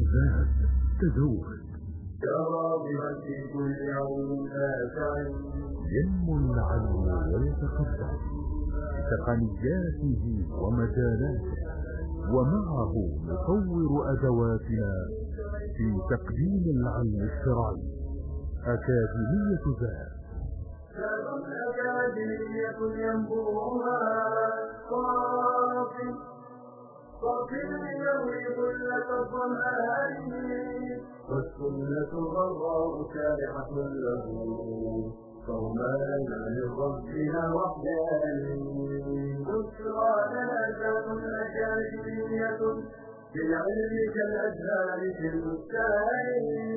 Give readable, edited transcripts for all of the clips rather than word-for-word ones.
الناس تزود كراضي كل يوم نافع ينمو العلم ويتقدم بتقنياته ومجالاته، ومعه نطور أدواتنا في تقديم العلم الشرعي. أكاديمية ذات أكاديمية ينبوها صافي يروي كلة الظمآن، والسنة غراء شارحة له صومان من ربنا وحدان. بشرى لنا ذات أكاديمية بالعلم كالأزهار في البستان.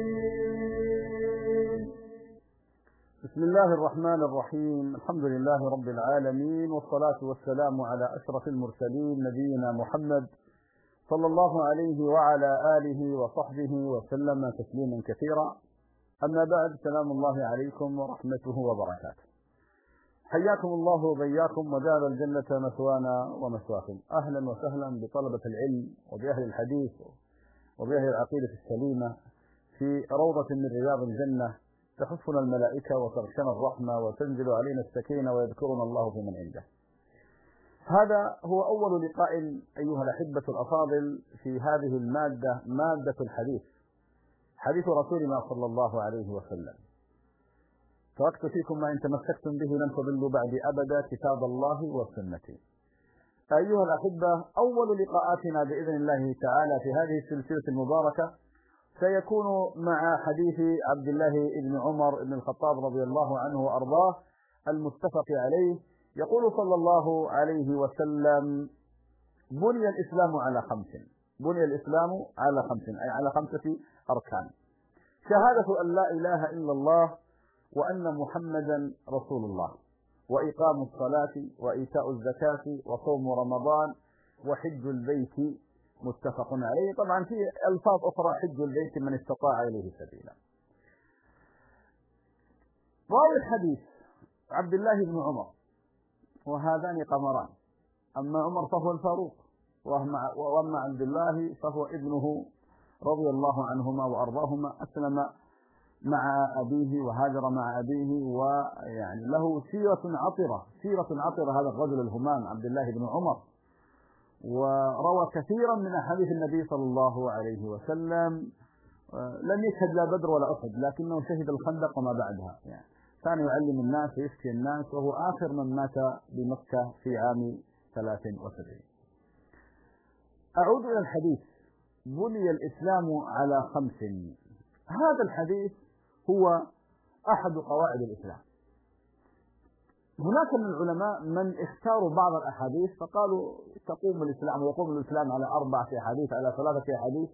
بسم الله الرحمن الرحيم. الحمد لله رب العالمين، والصلاة والسلام على أشرف المرسلين نبينا محمد صلى الله عليه وعلى آله وصحبه وسلم تسليما كثيرا. أما بعد، سلام الله عليكم ورحمته وبركاته. حياكم الله وبياكم وجعل الجنة مثوانا ومثواكم. أهلا وسهلا بطلبة العلم وبأهل الحديث وبأهل العقيدة السليمة في روضة من رياض الجنة، تحفنا الملائكة وتغشنا الرحمة وتنزل علينا السكينة ويذكرنا الله في من عنده. هذا هو أول لقاء أيها الأحبة الأفاضل في هذه المادة، مادة الحديث، حديث رسولنا صلى الله عليه وسلم. تركت فيكم ما إن تمسكتم به لن تضلوا بعد أبدا، كتاب الله وسنتي. أيها الأحبة، أول لقاءاتنا بإذن الله تعالى في هذه السلسلة المباركة سيكون مع حديث عبد الله بن عمر بن الخطاب رضي الله عنه وأرضاه المتفق عليه. يقول صلى الله عليه وسلم: بني الإسلام على خمس. بني الإسلام على خمس، أي على 5 أركان: شهادة أن لا إله إلا الله وأن محمدا رسول الله، وإقام الصلاة وإيتاء الزكاة وصوم رمضان وحج البيت، متفق عليه. طبعا في ألفاظ أخرى: حج البيت من استطاع إليه سبيلا. راوي الحديث عبد الله بن عمر، وهذان قمران، أما عمر فهو الفاروق، وأما عبد الله فهو ابنه رضي الله عنهما وأرضاهما. أسلم مع أبيه وهاجر مع أبيه، ويعني له سيرة عطرة هذا الرجل الهمام عبد الله بن عمر، وروى كثيرا من أحاديث النبي صلى الله عليه وسلم. لم يشهد لا بدر ولا أحد، لكنه شهد الخندق وما بعدها، يعني كان يعلم الناس ويفتي الناس، وهو آخر من مات بمكة في عام 73. أعود إلى الحديث: بني الإسلام على 5. هذا الحديث هو أحد قواعد الإسلام. هناك من العلماء من اختاروا بعض الأحاديث فقالوا تقوم الإسلام ويقوم الإسلام على 4 أحاديث، على 3 أحاديث.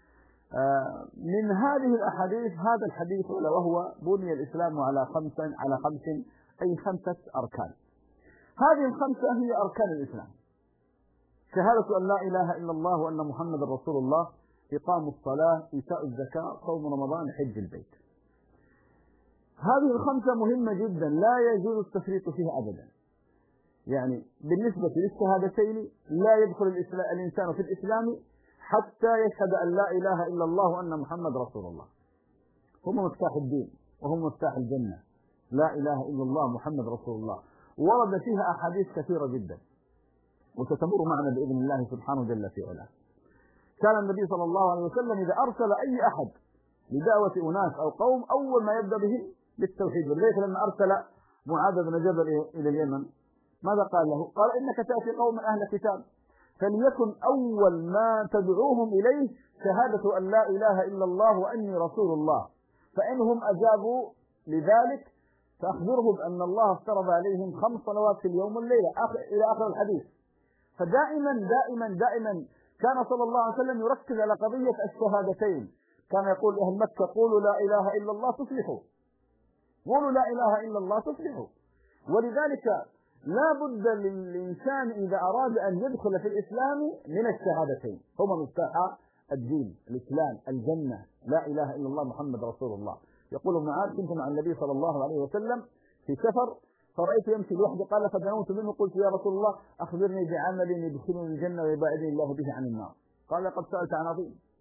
من هذه الأحاديث هذا الحديث، وهو بني الإسلام على 5 أي 5 أركان. هذه ال5 هي أركان الإسلام: شهادة أن لا إله إلا الله وأن محمد رسول الله، إقام الصلاة، إيتاء الزكاة، صوم رمضان، حج البيت. هذه ال5 مهمة جدا، لا يجوز التفريط فيها أبدا. يعني بالنسبة للشهادتين لا يدخل الإنسان في الإسلام حتى يشهد أن لا إله إلا الله وأن محمد رسول الله. هم مفتاح الدين وهم مفتاح الجنة. لا إله إلا الله محمد رسول الله ورد فيها أحاديث كثيرة جدا، وستمر معنا بإذن الله سبحانه جل في علاه. كان النبي صلى الله عليه وسلم إذا أرسل أي أحد لدعوة أناس أو قوم أول ما يبدأ به بالتوحيد. ولذلك لما أرسل معاذ بن جبل إلى اليمن ماذا قال له؟ قال: إنك تأتي قوم أهل كتاب، فليكن أول ما تدعوهم إليه شهادة أن لا إله إلا الله وأني رسول الله، فإنهم أجابوا لذلك فأخبرهم أن الله افترض عليهم 5 صلوات في اليوم والليلة إلى آخر الحديث. فدائما دائما دائما كان صلى الله عليه وسلم يركز على قضية الشهادتين. كان يقول لأهل مكة: قولوا لا إله إلا الله تفلحوا، قولوا لا إله إلا الله تفلحوا. ولذلك لا بد للإنسان إذا أراد أن يدخل في الإسلام من الشهادتين، هما مفتاح الدين، الإسلام، الجنة، لا إله إلا الله محمد رسول الله. يقول معاذ: كنت مع النبي صلى الله عليه وسلم في سفر فرأيت يمشي لوحده، قال: فدنوت منه قلت: يا رسول الله أخبرني بعمل يدخلني الجنة ويباعدني الله به عن النار. قال: قد سألت عن عظيم.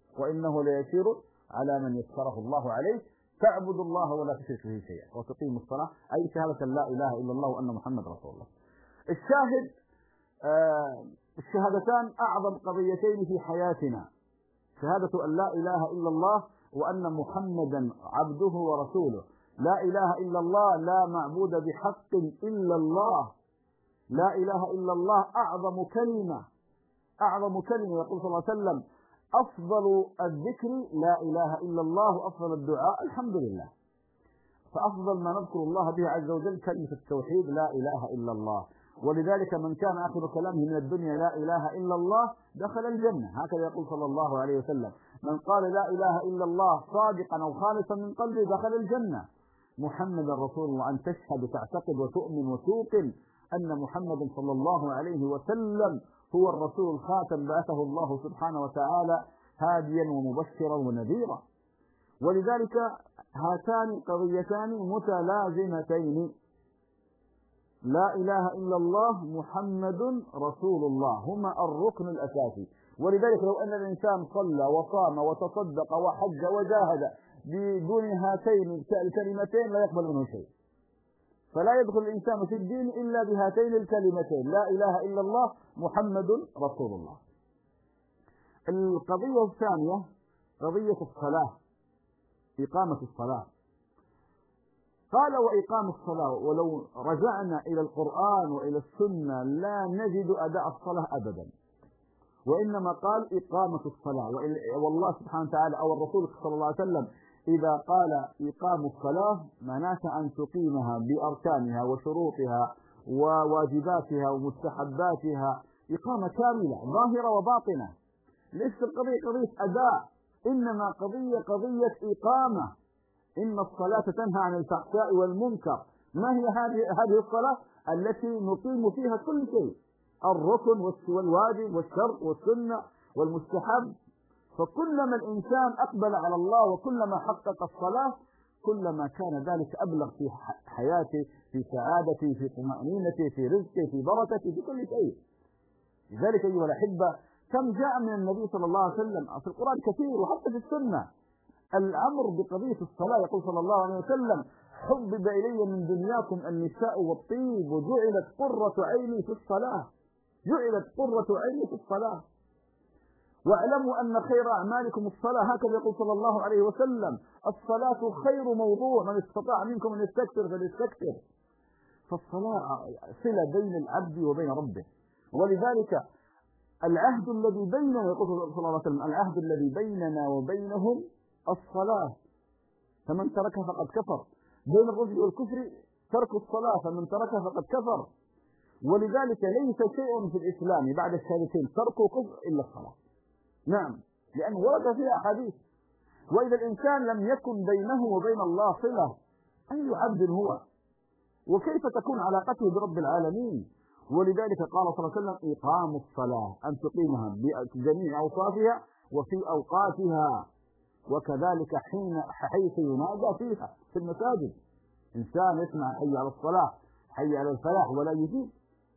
وإنه ليسير على من يسره الله عليه. تعبد الله ولا تشرك به شيئا وتقيم الصلاة، أي شهادة لا إله إلا الله وأن محمد رسول الله. الشاهد الشهادتان أعظم قضيتين في حياتنا، شهادة أن لا إله إلا الله وأن محمدا عبده ورسوله. لا إله إلا الله، لا معبود بحق إلا الله. لا إله إلا الله أعظم كلمة، أعظم كلمة. يقول صلى الله عليه وسلم أفضل الذكر لا إله إلا الله، وأفضل الدعاء الحمد لله. فأفضل ما نذكر الله به عز وجل كلمة التوحيد لا إله إلا الله. ولذلك من كان آخر كلامه من الدنيا لا إله إلا الله دخل الجنة، هكذا يقول صلى الله عليه وسلم. من قال لا إله إلا الله صادقا أو خالصا من قلبه دخل الجنة. محمد رسول الله، أن تشهد وتعتقد وتؤمن وتوقن أن محمد صلى الله عليه وسلم هو الرسول الخاتم بعثه الله سبحانه وتعالى هاديا ومبشرا ونذيرا. ولذلك هاتان القضيتان متلازمتين، لا إله إلا الله محمد رسول الله، هما الركن الأساسي. ولذلك لو أن الإنسان صلى وصام وتصدق وحج وجاهد بدون هاتين الكلمتين لا يقبل منه شيء. فلا يدخل الإنسان في الدين إلا بهاتين الكلمتين، لا إله إلا الله محمد رسول الله. القضية الثانية قضية الصلاة، إقامة الصلاة. قال وإقام الصلاة، ولو رجعنا إلى القرآن وإلى السنة لا نجد أداء الصلاة أبدا، وإنما قال إقامة الصلاة. والله سبحانه وتعالى أو الرسول صلى الله عليه وسلم إذا قال إقام الصلاة معناته أن تقيمها بأركانها وشروطها وواجباتها ومستحباتها إقامة كاملة ظاهرة وباطنة. ليس القضية قضية أداء، إنما قضية إقامة. إن الصلاة تنهى عن الفحشاء والمنكر. ما هي هذه الصلاة؟ التي نقيم فيها كل شيء، الركن والواجب والشرط والسنة والمستحب. فكلما الإنسان أقبل على الله وكلما حقق الصلاة كلما كان ذلك أبلغ في حياته، في سعادته، في طمأنينته، في رزقه، في بركته، في كل شيء. لذلك أيها الأحبة كم جاء من النبي صلى الله عليه وسلم في القرآن كثير وحتى في السنة الأمر بقضية الصلاة. يقول صلى الله عليه وسلم حبب إلي من دنياكم النساء والطيب وجعلت قرة عيني في الصلاة، جعلت قرة عيني في الصلاة. واعلموا أن خير أعمالكم الصلاة، هكذا يقول صلى الله عليه وسلم الصلاة خير موضوع، من استطاع منكم أن يستكثر فليستكثر. فالصلاة صلة بين العبد وبين ربه. ولذلك العهد الذي بيننا، يقول صلى الله عليه وسلم العهد الذي بيننا وبينهم الصلاة، فمن تركها فقد كفر. بين الرجل والكفر ترك الصلاة، فمن تركها فقد كفر. ولذلك ليس شيء في الإسلام بعد الشهادتين تركه كفر إلا الصلاة. نعم، لأن ورد فيها أحاديث. وإذا الإنسان لم يكن بينه وبين الله صلة أي عبد هو؟ وكيف تكون علاقته برب العالمين؟ ولذلك قال صلى الله عليه وسلم إقام الصلاة، أن تقيمها بجميع أوصافها وفي أوقاتها، وكذلك حيث ينادى فيها في المساجد. إنسان يسمع حي على الصلاة حي على الفلاح ولا يجيب،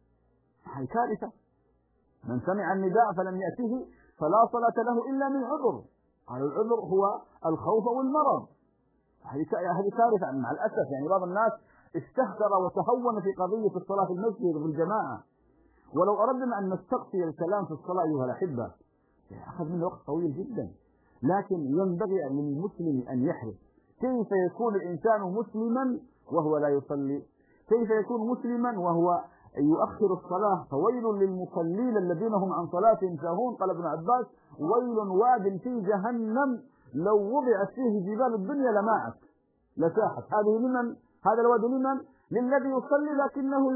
هذه كارثة. من سمع النداء فلم يأته فلا صلاة له إلا من عذر. هذا العذر هو الخوف والمرض. هذه كارثة مع الأسف. يعني بعض الناس استهتر وتهون في قضية الصلاة في المسجد وفي الجماعة. ولو أردنا أن نستقصي الكلام في الصلاة أيها الأحبة أخذ منه وقت طويل جدا. لكن ينبغي للمسلم أن يحرص. كيف يكون الإنسان مسلما وهو لا يصلي؟ كيف يكون مسلما وهو يؤخر الصلاة؟ فويل للمصلين الذين هم عن صلاتهم ساهون. قال ابن عباس ويل واد في جهنم لو وضعت فيه جبال الدنيا لماعت لساحت. هذه لمن؟ هذا الواد لمن؟ للذي يصلي لكنه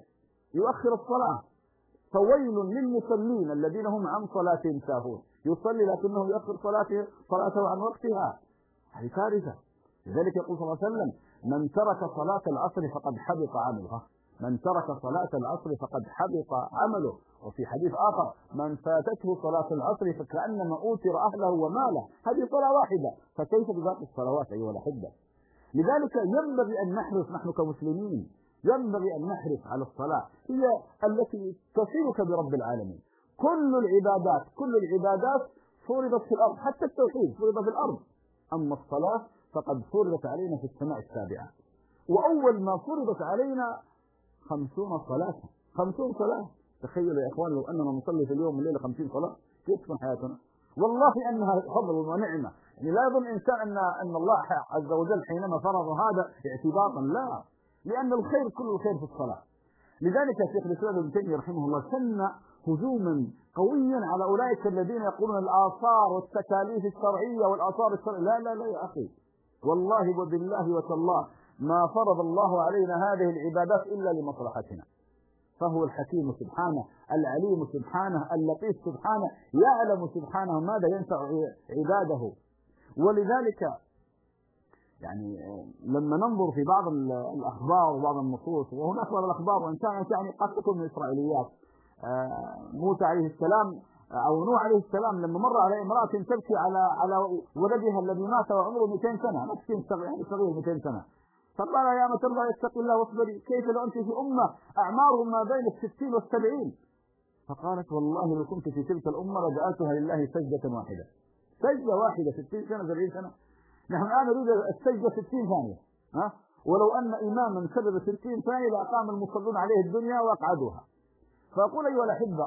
يؤخر الصلاة. فويل للمصلين الذين هم عن صلاتهم ساهون، يصلي لكنه يؤخر صلاته عن وقتها. هذه كارثة. لذلك يقول صلى الله عليه وسلم من ترك صلاة العصر فقد حبط عمله، من ترك صلاة العصر فقد حبط عمله. وفي حديث آخر من فاتته صلاة العصر فكأنما أوتر أهله وماله. هذه صلاة واحدة، فكيف بباقي الصلوات أيها الأحبة؟ لذلك ينبغي أن نحرص نحن كمسلمين، ينبغي أن نحرص على الصلاة، هي التي تصلك برب العالمين. كل العبادات فرضت في الأرض، حتى التوحيد فرض في الأرض، أما الصلاة فقد فرضت علينا في السماء السابعة. وأول ما فرضت علينا 50 صلاة، 50 صلاة. تخيلوا يا إخوان لو أننا نصلي في اليوم والليلة 50 صلاة كيف تكون حياتنا؟ والله أنها فضل ونعمة. يعني لا يظن إنسان أن الله عز وجل حينما فرض هذا اعتباطا، لا، لأن الخير كل الخير في الصلاة. لذلك شيخ الإسلام ابن تيمية رحمه الله سن هجوما قويا على أولئك الذين يقولون الآثار والتكاليف الشرعية والآثار الشرعية. لا لا لا يا أخي، والله وبالله وتالله ما فرض الله علينا هذه العبادات إلا لمصلحتنا، فهو الحكيم سبحانه، العليم سبحانه، اللطيف سبحانه، يعلم سبحانه ماذا ينفع عباده. ولذلك يعني لما ننظر في بعض الأخبار وبعض النصوص، وهناك بعض الأخبار وإن كانت يعني قد تكون من إسرائيليات، موسى عليه السلام أو نوح عليه السلام لما مر على امرأة تبكي على ولدها الذي مات وعمره 200 سنة، مسكين صغير 200 سنة، فقال يا أمة الله اتق الله واصبري، كيف لو أنت في أمة أعمارهم ما بين 60 و70؟ فقالت والله لو كنت في تلك الأمة رجعتها لله سجدة واحدة، سجدة واحدة 60 سنة 70 سنة. نحن الآن نريد السجدة 60 ثانية، ولو أن إماما سجد 60 ثانية لأقام المصلون عليه الدنيا وأقعدوها. فأقول أيها الأحبة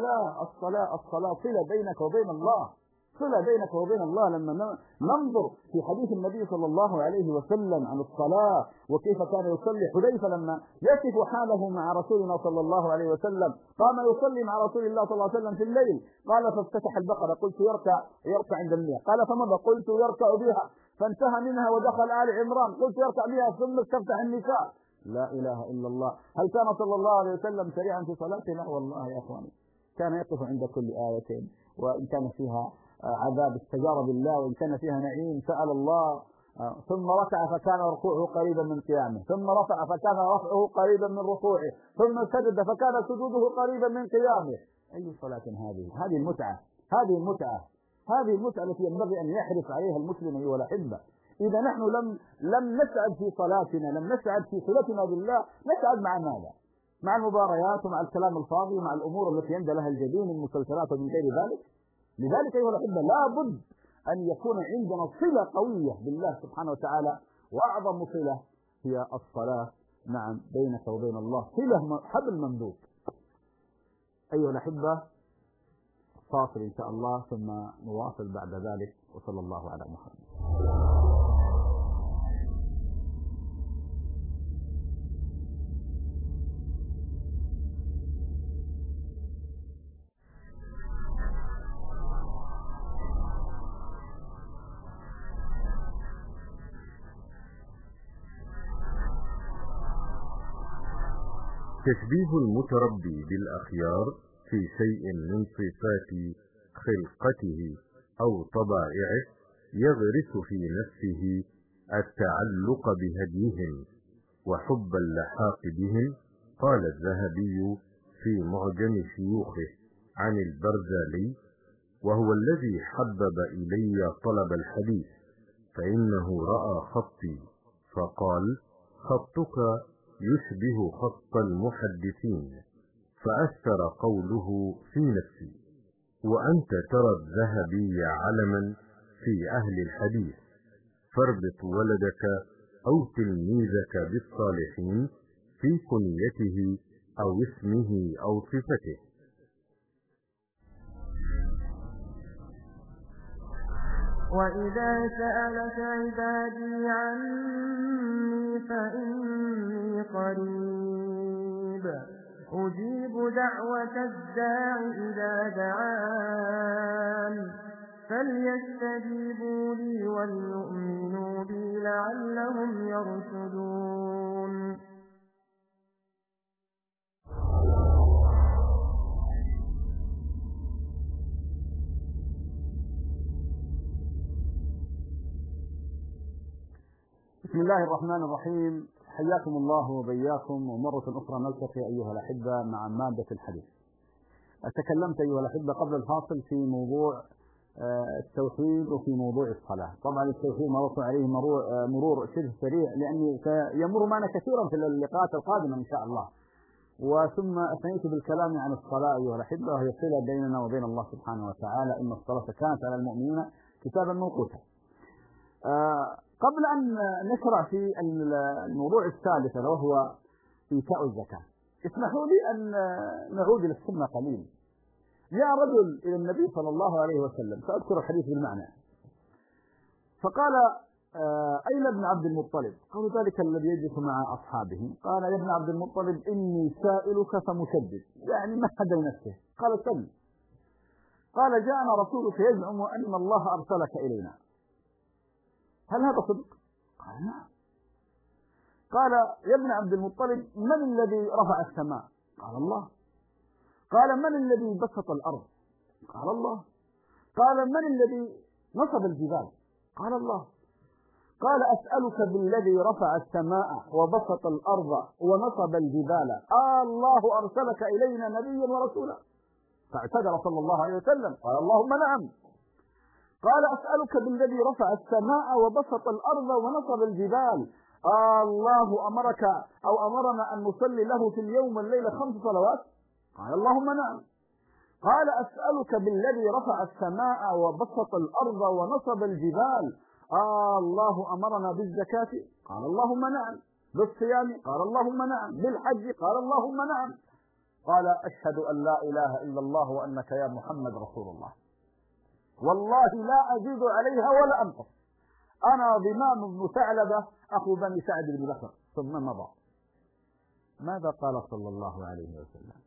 الصلاة صلة بينك وبين الله، صلة بينك وبين الله. لما ننظر في حديث النبي صلى الله عليه وسلم عن الصلاة وكيف كان يصلي، حذيفة لما يصف حاله مع رسولنا صلى الله عليه وسلم قام يصلي مع رسول الله صلى الله عليه وسلم في الليل، قال فافتتح البقرة قلت يركع عند 100، قال فمضى قلت يركع بها، فانتهى منها ودخل آل عمران قلت يركع بها ثم استفتح النساء. لا إله إلا الله. هل كان صلى الله عليه وسلم سريعا في صلاته؟ لا والله يا أخواني، كان يقف عند كل آية، وإن كان فيها عذاب استجار بالله، وإن كان فيها نعيم سأل الله، ثم ركع فكان ركوعه قريبا من قيامه، ثم رفع فكان رفعه قريبا من ركوعه، ثم سجد فكان سجوده قريبا من قيامه. أي صلاة هذه؟ هذه المتعة التي ينبغي أن يحرص عليها المسلم أيها الأحبة. إذا نحن لم نسعد في صلاتنا، لم نسعد في صلتنا بالله، نسعد مع ماذا؟ مع المباريات ومع الكلام الفاضي ومع الأمور التي يندى لها الجبين، المسلسلات ومن غير ذلك. لذلك أيها الأحبة لابد أن يكون عندنا صلة قوية بالله سبحانه وتعالى، وأعظم صلة هي الصلاة، نعم، بينك وبين الله، صلة حبل ممدود. أيها الأحبة فاصل إن شاء الله ثم نواصل بعد ذلك، وصلى الله على محمد. تشبيه المتربي بالأخيار في شيء من صفات خلقته أو طبائعه يغرس في نفسه التعلق بهديهم وحب اللحاق بهم. قال الذهبي في معجم شيوخه عن البرزالي: وهو الذي حبب إلي طلب الحديث، فإنه رأى خطي فقال: خطك يشبه خط المحدثين، فأثر قوله في نفسي. وأنت ترى الذهبي علما في أهل الحديث، فاربط ولدك أو تلميذك بالصالحين في كنيته أو اسمه أو صفته. وإذا سألك عبادي عني فإني قريب أجيب دعوة الداع إذا دعان فليستجيبوا لي وليؤمنوا بي لعلهم يرشدون. بسم الله الرحمن الرحيم. حياكم الله وبياكم، ومرة أخرى نلتقي أيها الأحبة مع مادة الحديث. تكلمت أيها الأحبة قبل الفاصل في موضوع التوحيد وفي موضوع الصلاة. طبعا التوحيد مررت عليه مرور شبه سريع، لأنه سيمر معنا كثيرا في اللقاءات القادمة إن شاء الله. وثم أثنيت بالكلام عن الصلاة أيها الأحبة، وهي صلة بيننا وبين الله سبحانه وتعالى، إن الصلاة كانت على المؤمنين كتابا موقوتا. قبل أن نشرع في الموضوع الثالث وهو إيتاء الزكاة، اسمحوا لي أن نعود إلى السنة قليلا. جاء رجل إلى النبي صلى الله عليه وسلم، سأذكر الحديث بالمعنى، فقال: أين ابن عبد المطلب؟ قالوا: ذلك الذي يجلس مع أصحابه. قال: يا ابن عبد المطلب إني سائلك فمشدد، يعني ما حد نفسه. قال: سل. قال: جاءنا رسولك يزعم أن الله أرسلك إلينا، هل هذا صدق؟ قال: نعم. قال: يا ابن عبد المطلب من الذي رفع السماء؟ قال: الله. قال: من الذي بسط الأرض؟ قال: الله. قال: من الذي نصب الجبال؟ قال: الله. قال: أسألك بالذي رفع السماء وبسط الأرض ونصب الجبال، الله أرسلك إلينا نبيا ورسولا؟ فاعتذر صلى الله عليه وسلم، قال: اللهم نعم. قال: أسألك بالذي رفع السماء وبسط الأرض ونصب الجبال، الله أمرك أو أمرنا أن نصلي له في اليوم والليلة 5 صلوات؟ قال: اللهم نعم. قال: أسألك بالذي رفع السماء وبسط الأرض ونصب الجبال، الله أمرنا بالزكاة؟ قال: اللهم نعم. بالصيام؟ قال: اللهم نعم. بالحج؟ قال: اللهم نعم. قال: أشهد أن لا إله إلا الله وأنك يا محمد رسول الله، والله لا أزيد عليها ولا أنقص، أنا ضمام بن ثعلبة أخو بني سعد بن بكر. ثم مضى. ماذا قال صلى الله عليه وسلم؟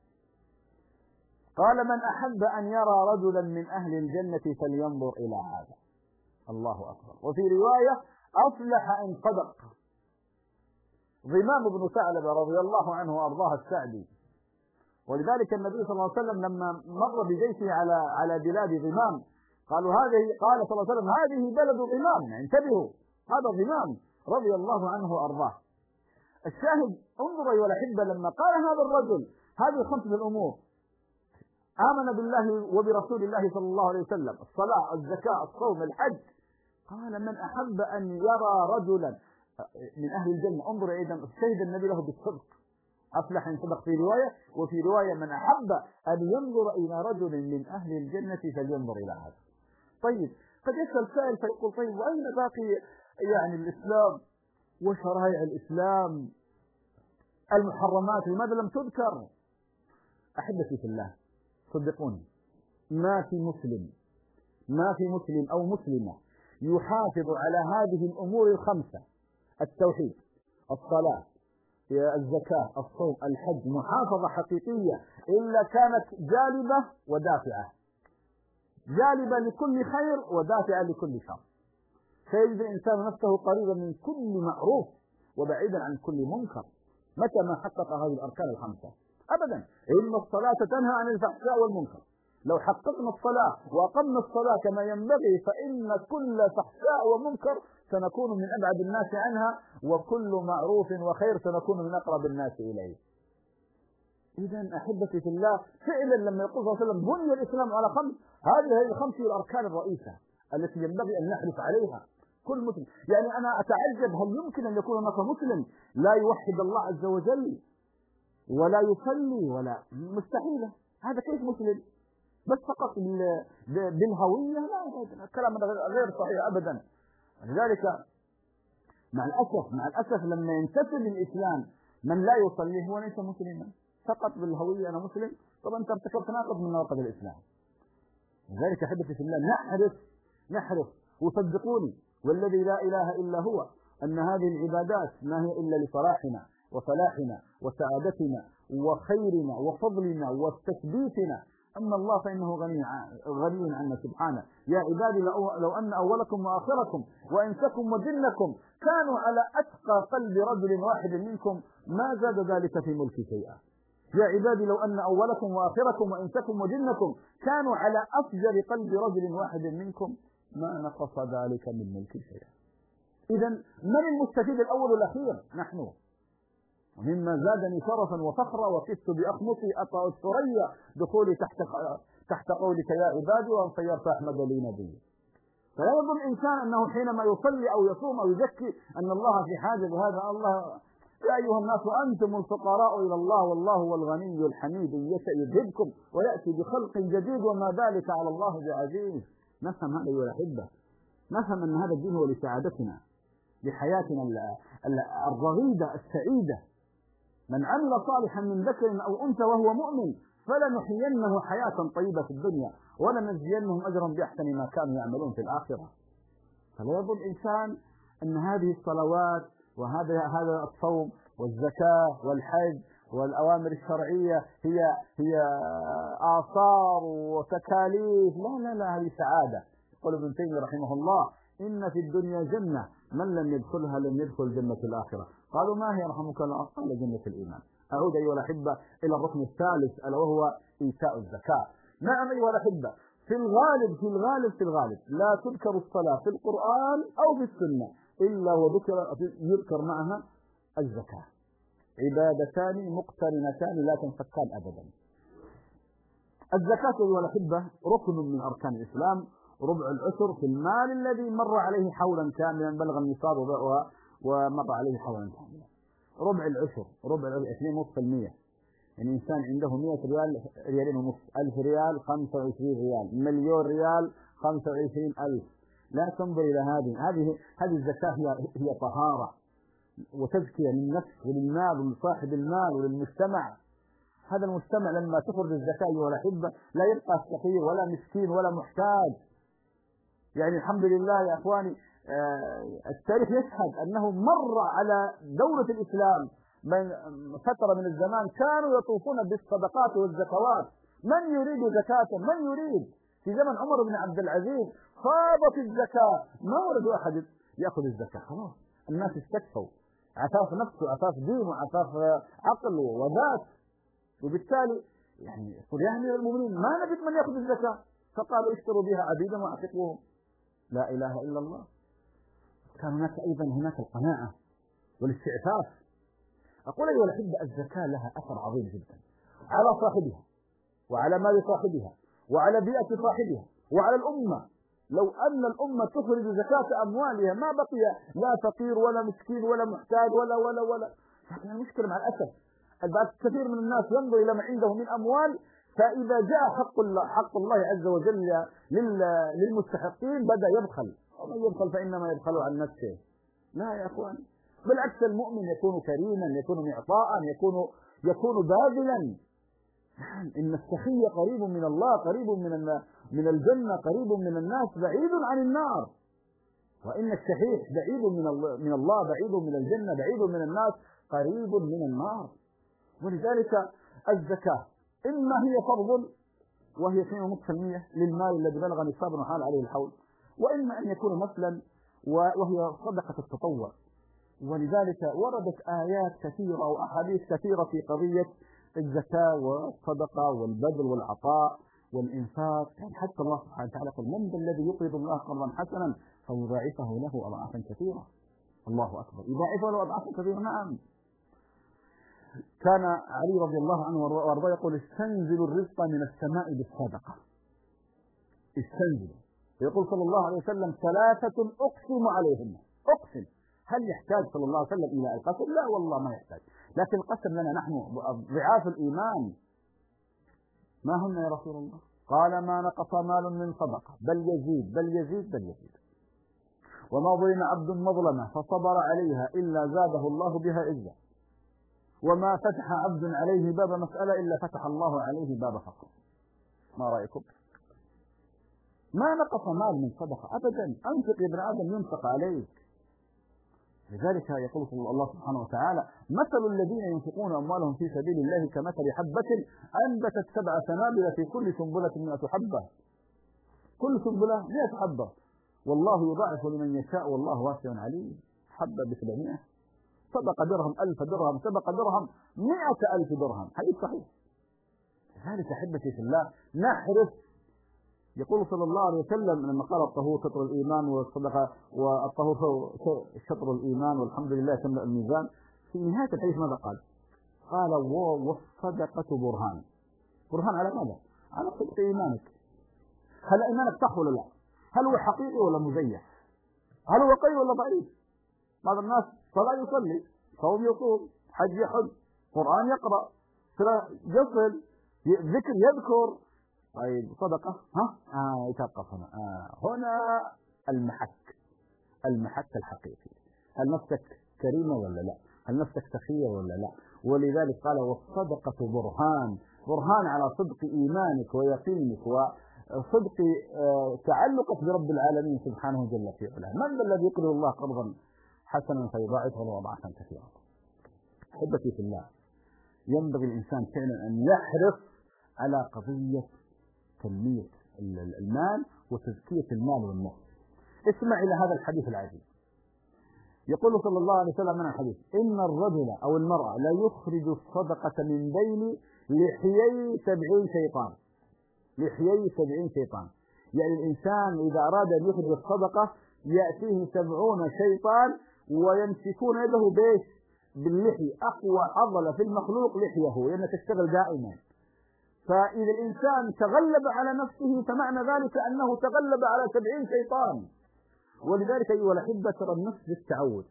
قال: من أحب أن يرى رجلا من أهل الجنة فلينظر إلى هذا. الله أكبر. وفي رواية: أفلح إن صدق. ضمام بن ثعلبة رضي الله عنه وأرضاه السعدي، ولذلك النبي صلى الله عليه وسلم لما مر بجيشه على بلاد ضمام قال صلى الله عليه وسلم: هذه بلد ضمام، انتبهوا، هذا ضمام رضي الله عنه وأرضاه. الشاهد، انظر أيها الأحبة، لما قال هذا الرجل هذه 5 الأمور: آمن بالله وبرسول الله صلى الله عليه وسلم، الصلاة، الزكاة، الصوم، الحج، قال: من أحب أن يرى رجلا من أهل الجنة. انظر أيضا، شهد النبي له بالصدق، أفلح إن صدق في رواية، وفي رواية: من أحب أن ينظر إلى رجل من أهل الجنة فلينظر إلى هذا. طيب، قد يسأل سائل فيقول: طيب، وأين باقي يعني الإسلام وشرائع الإسلام المحرمات، لماذا لم تذكر؟ أحبتي في الله، صدقوني، ما في مسلم أو مسلمة يحافظ على هذه الأمور ال5: التوحيد، الصلاة، الزكاة، الصوم، الحج، محافظة حقيقية، إلا كانت جالبة ودافعة، جالبة لكل خير ودافعة لكل شر. فيجد الإنسان نفسه قريبا من كل معروف وبعيدا عن كل منكر متى ما حقق هذه الأركان ال5. أبدا، إن الصلاة تنهى عن الفحشاء والمنكر. لو حققنا الصلاة وأقمنا الصلاة كما ينبغي فإن كل فحشاء ومنكر سنكون من أبعد الناس عنها، وكل معروف وخير سنكون من أقرب الناس إليه. إذا أحبتي في الله، فعلا لما يقول صلى الله عليه وسلم: بني الإسلام على 5، هذه ال5 الأركان الرئيسة التي ينبغي أن نحرص عليها كل مسلم. يعني أنا أتعجب، هل يمكن أن يكون هناك مسلم لا يوحد الله عز وجل ولا يصلي ولا؟ مستحيلة. هذا كيف مسلم؟ بس فقط بالهوية؟ لا، الكلام غير صحيح أبدا. لذلك مع الأسف لما ينتسب للإسلام من لا يصلي هو ليس مسلما، فقط بالهوية أنا مسلم. طبعا أنت ارتكبت ناقض من نواقض الإسلام. لذلك أحبتي في الله، نحرص، وصدقوني والذي لا إله إلا هو أن هذه العبادات ما هي إلا لصلاحنا وفلاحنا وسعادتنا وخيرنا وفضلنا وتثبيتنا. أما الله فإنه غني عنا سبحانه. يا عبادي لو أن أولكم وآخركم وإنسكم وجنكم كانوا على أتقى قلب رجل واحد منكم ما زاد ذلك في ملك شيئا. يا عبادي لو أن أولكم وآخركم وإنسكم وجنكم كانوا على أفجر قلب رجل واحد منكم ما نقص ذلك من ملك شيئا. إذا من المستفيد الأول والأخير؟ نحن. ومما زادني شرفا وفخرا وكدت بأخمصي أطأ الثريا دخولي تحت قولك يا عبادي وأن صيرت أحمد لي نبي. فلا يظن الإنسان أنه حينما يصلي أو يصوم أو يزكي أن الله في حاجة بهذا. الله يا أيها الناس أنتم الفقراء إلى الله والله هو الغني الحميد، إن يشأ يذهبكم ويأتي بخلق جديد وما ذلك على الله بعزيز. نفهم هذا أيها الأحبة، نفهم أن هذا الدين هو لسعادتنا، لحياتنا الرغيدة السعيدة. من عمل صالحا من ذكر أو أنثى وهو مؤمن فلنحيينه حياة طيبة في الدنيا ولنجزينهم أجرا بأحسن ما كانوا يعملون في الآخرة. فلا يظن الإنسان أن هذه الصلوات وهذا الصوم والزكاة والحج والأوامر الشرعية هي آثار وتكاليف. لا، هذه سعادة. يقول ابن تيمية رحمه الله: إن في الدنيا جنة من لم يدخلها لم يدخل جنة الآخرة. قالوا: ما هي رحمك الله؟ قال: جنة الإيمان. أعود أيها الأحبة إلى الركن الثالث ألا وهو إيتاء الزكاة. نعم أيها الأحبة، في الغالب لا تذكر الصلاة في القرآن أو في السنة إلا يذكر معها الزكاة. عبادتان مقترنتان لا تنفكان أبدا. الزكاة أيها الأحبة ركن من أركان الإسلام، ربع العشر في المال الذي مر عليه حولا كاملا بلغ النصاب ومر عليه حولا كاملا. ربع العشر 2.5%. يعني إنسان عنده 100 ريال، ريالين ونص، 1000 ريال 25 ريال، مليون ريال 25,000. لا تنظر إلى هذه الزكاة هي طهارة وتزكية للنفس وللمال ولصاحب المال وللمجتمع. هذا المجتمع لما تخرج الزكاة أيها الأحبة لا يبقى فقير ولا مسكين ولا محتاج. يعني الحمد لله يا أخواني، التاريخ يشهد أنه مر على دولة الإسلام من فترة من الزمان كانوا يطوفون بالصدقات والزكوات. من يريد زكاة؟ من يريد؟ في زمن عمر بن عبد العزيز فاضت الزكاة، ما ورد أحد يأخذ الزكاة. خلاص الناس استكفوا، عفاف نفسه، عفاف دين، وعفاف عقل وذات. وبالتالي يعني قل يا أمير المؤمنين ما نجد من يأخذ الزكاة، فقالوا اشتروا بها عبيدا واعتقوهم. لا إله إلا الله. كان هناك أيضا القناعة والاستعفاف. أقول أيها الأحبة الزكاة لها أثر عظيم جدا على صاحبها وعلى مال صاحبها وعلى بيئة صاحبها وعلى الأمة. لو أن الأمة تخرج زكاة أموالها ما بقي لا فقير ولا مسكين ولا محتاج ولا. لكن المشكلة مع الأسف كثير من الناس ينظر إلى ما عنده من أموال، فإذا جاء حق الله عز وجل للمستحقين بدأ يبخل. ومن يبخل فإنما يبخل عن نفسه. لا يا أخوان، بالعكس المؤمن يكون كريما، يكون معطاء، يكون باذلا. إن السخي قريب من الله، قريب من الجنة، قريب من الناس، بعيد عن النار. وإن الشحيح بعيد من الله، بعيد من الجنة، بعيد من الناس، قريب من النار. ولذلك الزكاة إما هي فرض وهي 2.5% للمال الذي بلغ نصابا وحال عليه الحول، وإما أن يكون نفلا وهي صدقة التطوع. ولذلك وردت آيات كثيرة وأحاديث كثيرة في قضية الزكاة والصدقة والبذل والعطاء والإنفاق. يعني حتى الله سبحانه وتعالى قال: من ذا الذي يقرض الله قرضا حسنا فيضاعفه له أضعافا كثيرة. الله أكبر، يضاعفه له أضعافا كثيرة. نعم. كان علي رضي الله عنه وارضاه يقول: استنزل الرزق من السماء بالصدقة. استنزل. يقول صلى الله عليه وسلم: 3 أقسم عليهن. أقسم. هل يحتاج صلى الله عليه وسلم إلى القسم؟ لا والله ما يحتاج، لكن القسم لنا نحن ضعاف الإيمان. ما هن يا رسول الله؟ قال: ما نقص مال من صدقة بل يزيد. وما ظلم عبد مظلمة فصبر عليها إلا زاده الله بها عزة. وما فتح عبد عليه باب مسألة إلا فتح الله عليه باب فقر. ما رأيكم؟ ما نقص مال من صدقة أبدا. أنفق يا ابن آدم ينفق عليك. لذلك يقول الله سبحانه وتعالى: مثل الذين ينفقون أموالهم في سبيل الله كمثل حبة أنبتت 7 سنابل في كل سنبلة 100 حبة. كل سنبلة 100 حبة. والله يضاعف لمن يشاء والله واسع عليم. حبة ب700. سبق درهم 1000 درهم، سبق درهم 100,000 درهم. حديث صحيح. لذلك أحبتي في الله نحرص. يقول صلى الله عليه وسلم لما قال: الطهور شطر الإيمان والصدقة، والطهور شطر الإيمان والحمد لله تملأ الميزان. في نهاية الحديث ماذا قال؟ قال: والصدقة برهان. برهان على ماذا؟ على صدق إيمانك. هل إيمانك صح ولا لا؟ هل هو حقيقي ولا مزيف؟ هل هو قوي ولا ضعيف؟ بعض الناس صلاة يصلي صوم يصوم، حج يحج، قرآن يقرأ، يصل، ذكر يذكر. طيب صدقة يتوقف هنا. هنا المحك الحقيقي. هل نفسك كريمة ولا لا؟ هل نفسك سخية ولا لا؟ ولذلك قال والصدقة برهان على صدق إيمانك ويقينك وصدق تعلقك برب العالمين سبحانه جل في علاه. من الذي يقرض الله قرضا حسنا فيضاعفه له أضعافا كثيرة؟ أحبتي في الله، ينبغي الإنسان فعلا أن يحرص على قضية تنمية المال وتزكية المال والنفس. اسمع إلى هذا الحديث العجيب. يقول صلى الله عليه وسلم من الحديث: إن الرجل أو المرأة لا يخرج الصدقة من بين لحيي 70 شيطان. لحيي 70 شيطان، يعني الإنسان إذا أراد أن يخرج الصدقة يأتيه 70 شيطان ويمسكون يده باللحي. أقوى عضلة في المخلوق لحيه، لأنها تشتغل دائما. فإذا الإنسان تغلب على نفسه فمعنى ذلك أنه تغلب على 70 شيطان. ولذلك أيها الأحبة ترى النفس بالتعود.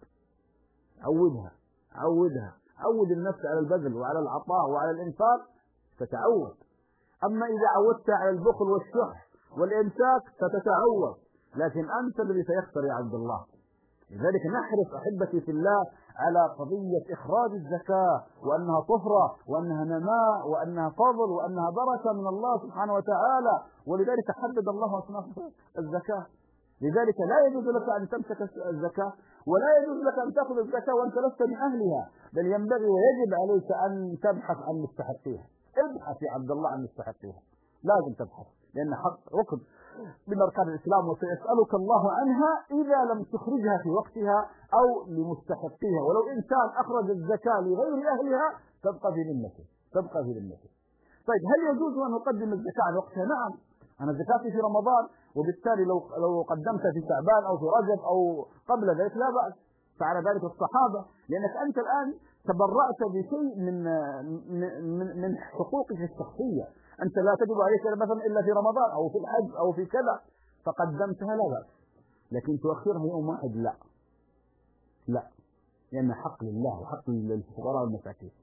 عود النفس على البذل وعلى العطاء وعلى الإنفاق تتعود. أما إذا عودت على البخل والشح والإمساك ستتعود، لكن أنت الذي سيخسر يا عبد الله. لذلك نحرص أحبتي في الله على قضية إخراج الزكاة، وأنها طفرة وأنها نماء وأنها فضل وأنها بركة من الله سبحانه وتعالى. ولذلك حدد الله الزكاة. لذلك لا يجوز لك أن تمسك الزكاة، ولا يجوز لك أن تأخذ الزكاة وأنت لست من أهلها، بل ينبغي ويجب عليك أن تبحث عن مستحقيها. ابحث يا عبد الله عن مستحقيها، لازم تبحث، لأن حق ركن من أركان الإسلام، وسيسألك الله عنها إذا لم تخرجها في وقتها أو لمستحقيها. ولو إنسان أخرج الزكاة لغير أهلها تبقى في ذمته. طيب هل يجوز أن أقدم الزكاة عن وقتها؟ نعم. أنا زكاتي في رمضان، وبالتالي لو قدمت في شعبان أو في رجب أو قبل ذلك لا بأس. فعلى ذلك الصحابة، لأنك أنت الآن تبرأت بشيء من حقوقك الشخصية. أنت لا تجب عليك مثلا إلا في رمضان أو في الحج أو في كذا، فقدمتها لا بأس. لكن تؤخرها يوم واحد لا، لأن حق لله وحق للفقراء والمساكين.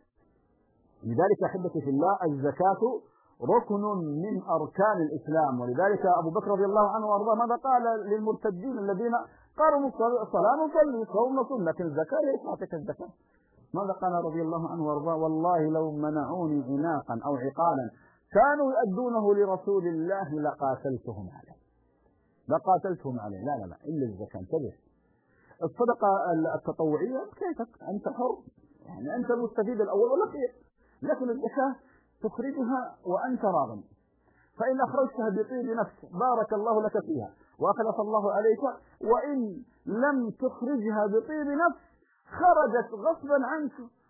لذلك أحبتي في الله الزكاة ركن من أركان الإسلام. ولذلك أبو بكر رضي الله عنه وأرضاه ماذا قال للمرتدين الذين قالوا الصلاة نصلي صوم نصوم لكن الزكاة ليس أعطيك الزكاة؟ ماذا قال رضي الله عنه وأرضاه؟ والله لو منعوني عناقا أو عقالا كانوا يؤدونه لرسول الله لقاتلتهم عليه. لا إلا الزكاة. انتبه، الصدقة التطوعية كيفك أنت حر، يعني أنت المستفيد الأول والأخير، لكن الزكاة تخرجها وأنت راض. فإن أخرجتها بطيب نفس بارك الله لك فيها وأخلف الله عليك، وإن لم تخرجها بطيب نفس خرجت غصبا عنك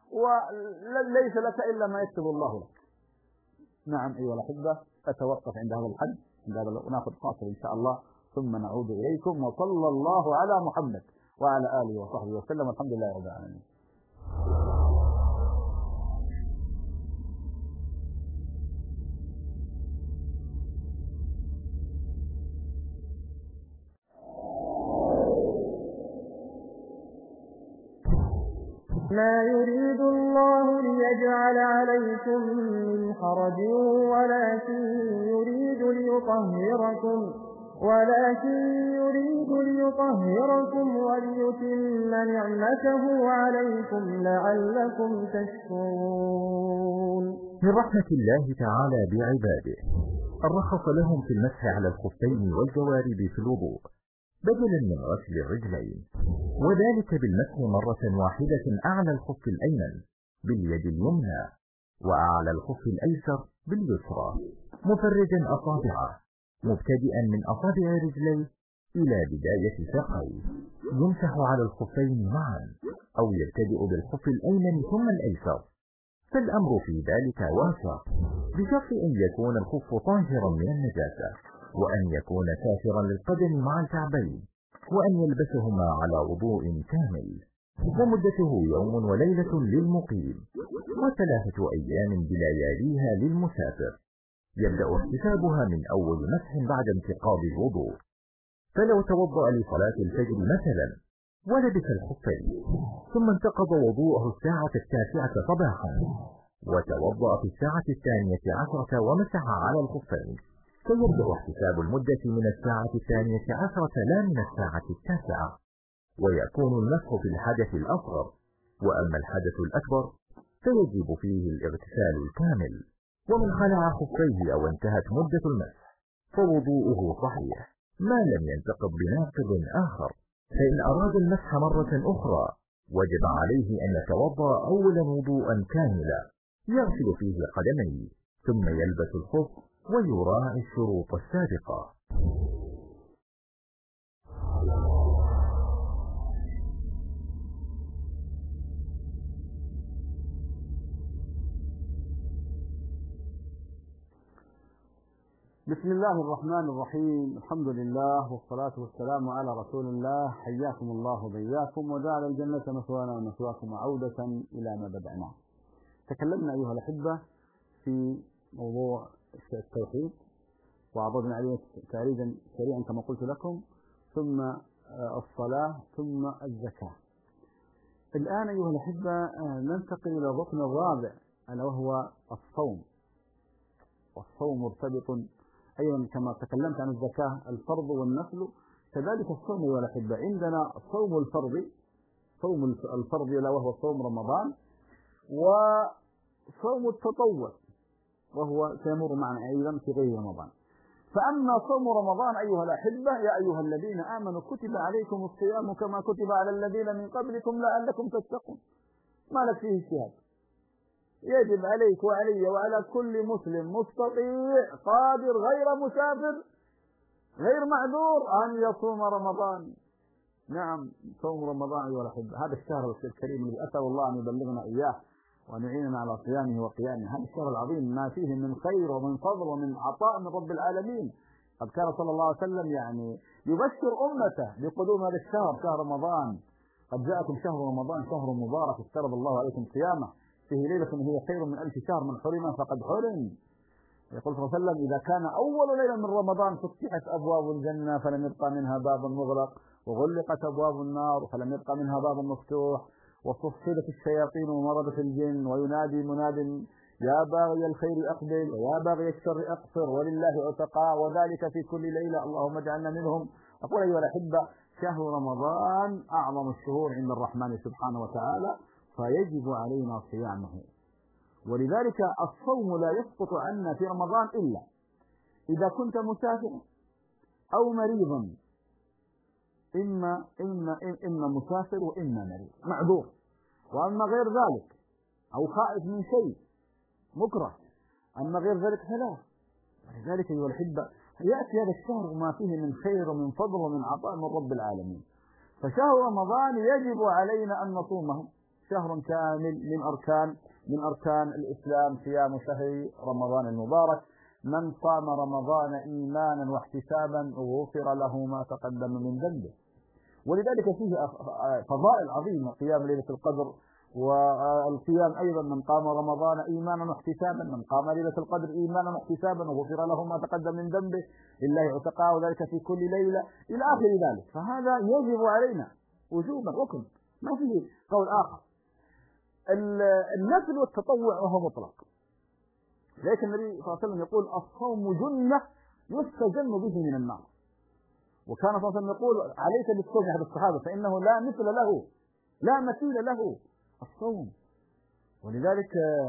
وليس لك إلا ما يكتب الله لك. نعم أيها الأحبة، أتوقف عند هذا الحد، ونأخذ فاصل إن شاء الله ثم نعود إليكم. وصلى الله على محمد وعلى آله وصحبه وسلم. الحمد لله رب العالمين. ما يريد الله ليجعل عليكم من حرج ولكن يريد ليطهركم وليتم نعمته عليكم لعلكم تشكرون. من رحمة الله تعالى بعباده الرخص لهم في المسح على الخفين والجوارب في الوضوء بدلا من غسل الرجلين، وذلك بالمسح مرة واحدة أعلى الخف الأيمن باليد اليمنى وأعلى الخف الأيسر باليسرى، مفرجا أصابعه مبتدئا من أصابع رجليه إلى بداية ساقيه. يمسح على الخفين معا أو يبتدئ بالخف الأيمن ثم الأيسر، فالأمر في ذلك واسع، بشرط أن يكون الخف طاهرا من النجاسة، وأن يكون سافرا للقدم مع الكعبين، وأن يلبسهما على وضوء كامل، ومدته يوم وليلة للمقيم، و3 أيام بلياليها للمسافر، يبدأ احتسابها من أول مسح بعد انتقاض الوضوء. فلو توضأ لصلاة الفجر مثلا ولبس الخفين، ثم انتقض وضوءه الساعة 9 صباحا، وتوضأ في الساعة 12 ومسح على الخفين. سيبدأ احتساب المدة من الساعة 12 لا من الساعة 9، ويكون المسح في الحدث الأصغر، وأما الحدث الأكبر فيجب فيه الاغتسال الكامل. ومن خلع خفيه أو انتهت مدة المسح فوضوءه صحيح ما لم ينتقض بناقض آخر، فإن أراد المسح مرة أخرى وجب عليه أن يتوضأ أولا وضوءا كاملا يغسل فيه قدميه، ثم يلبس الخف ويراعي الشروط السابقة. بسم الله الرحمن الرحيم، الحمد لله والصلاة والسلام على رسول الله. حياكم الله وبياكم، وجعل الجنة مثوانا ومثواكم وعودة إلى ما بدأنا. تكلمنا أيها الأحبة في موضوع التوحيد، وعرضنا عليه تعريضا سريعا كما قلت لكم، ثم الصلاة، ثم الزكاة. الآن أيها الأحبة ننتقل إلى الركن الرابع، ألا وهو الصوم. والصوم مرتبط أيضا كما تكلمت عن الزكاة الفرض والنفل، كذلك الصوم أيها الأحبة. عندنا صوم الفرض، صوم الفرض ألا وهو صوم رمضان، وصوم التطوع وهو سيمر معنا أيضا في غير رمضان. فأما صوم رمضان أيها الأحبة: يا أيها الذين آمنوا كتب عليكم الصيام كما كتب على الذين من قبلكم لعلكم تتقون. ما لك فيه اجتهاد، يجب عليك وعلي وعلى كل مسلم مستطيع قادر غير مسافر غير معذور أن يصوم رمضان. نعم، صوم رمضان أيها الأحبة، هذا الشهر الكريم الذي أسأل الله أن يبلغنا إياه وأن يعيننا على صيامه وقيامه. هذا الشهر العظيم ما فيه من خير ومن فضل ومن عطاء من رب العالمين. قد كان صلى الله عليه وسلم يبشر أمته بقدوم هذا الشهر، شهر رمضان. قد جاءكم شهر رمضان شهر مبارك افترض الله عليكم صيامه فيه ليلة هي خير من 1000 شهر من حرم فقد حرم. يقول صلى الله عليه وسلم: إذا كان أول ليلة من رمضان فتحت أبواب الجنة فلم يبقى منها باب مغلق، وغلقت أبواب النار فلم يبقى منها باب مفتوح، وصفدت الشياطين ومرضت الجن، وينادي مناد: يا باغي الخير أقبل ويا باغي الشر أقصر، ولله عتقاء، وذلك في كل ليلة، اللهم اجعلنا منهم. أقول أيها الأحبة: شهر رمضان أعظم الشهور عند الرحمن سبحانه وتعالى، فيجب علينا صيامه. ولذلك الصوم لا يسقط عنا في رمضان إلا إذا كنت مسافرا أو مريضا، إما مسافر وإما مريض معذور، وأما غير ذلك أو خائف من شيء مكره، أما غير ذلك فلا. ولذلك أيها الأحبة يأتي هذا الشهر وما فيه من خير ومن فضل ومن عطاء من رب العالمين. فشهر رمضان يجب علينا أن نصومه، شهر كامل من أركان الإسلام، صيام شهر رمضان المبارك. من صام رمضان إيمانا واحتسابا غفر له ما تقدم من ذنبه. ولذلك فيه فضائل عظيمة: قيام ليلة القدر، والقيام أيضا من قام رمضان إيمانا واحتسابا، من قام ليلة القدر إيمانا واحتسابا وغفر له ما تقدم من ذنبه، لله عتقاء، وذلك في كل ليلة إلى آخر ذلك. فهذا يجب علينا وجوبا، ركن، ما فيه قول آخر. النفل والتطوع وهو مطلق، لكن النبي صلى الله عليه وسلم يقول: الصوم جنة يستجن به من النار. وكان صلى الله عليه وسلم يقول: عليك بالصوم أحد الصحابة فإنه لا مثل له لا مثيل له الصوم. ولذلك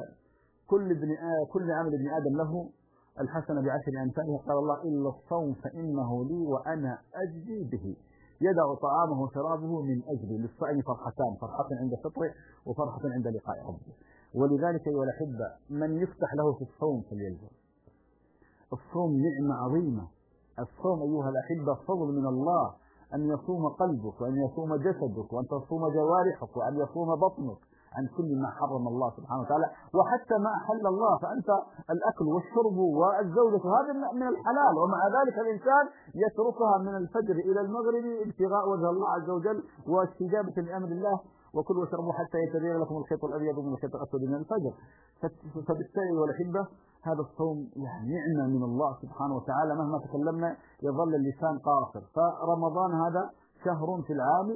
كل عمل ابن آدم له الحسنة بعشر أمثالها. قال الله: إلا الصوم فإنه لي وأنا أجزي به. يدع طعامه وشرابه من أجلي. للصائم فرحتان: فرحة عند فطره وفرحة عند لقاء ربه. ولذلك أيها الأحبة من يفتح له في الصوم فليلزم. الصوم نعمة عظيمة. الصوم أيها الأحبة فضل من الله، أن يصوم قلبك وأن يصوم جسدك وأن تصوم جوارحك وأن يصوم بطنك عن كل ما حرم الله سبحانه وتعالى، وحتى ما أحل الله. فأنت الأكل والشرب والزوجة هذا من الحلال، ومع ذلك الإنسان يتركها من الفجر إلى المغرب ابتغاء وجه الله عز وجل واستجابة لأمر الله. وكلوا واشربوا حتى يتبين لكم الخيط الأبيض من الخيط الأسود من الفجر. فبالتالي والأحبة هذا الصوم نعمة من الله سبحانه وتعالى، مهما تكلمنا يظل اللسان قاصر. فرمضان هذا شهر في العام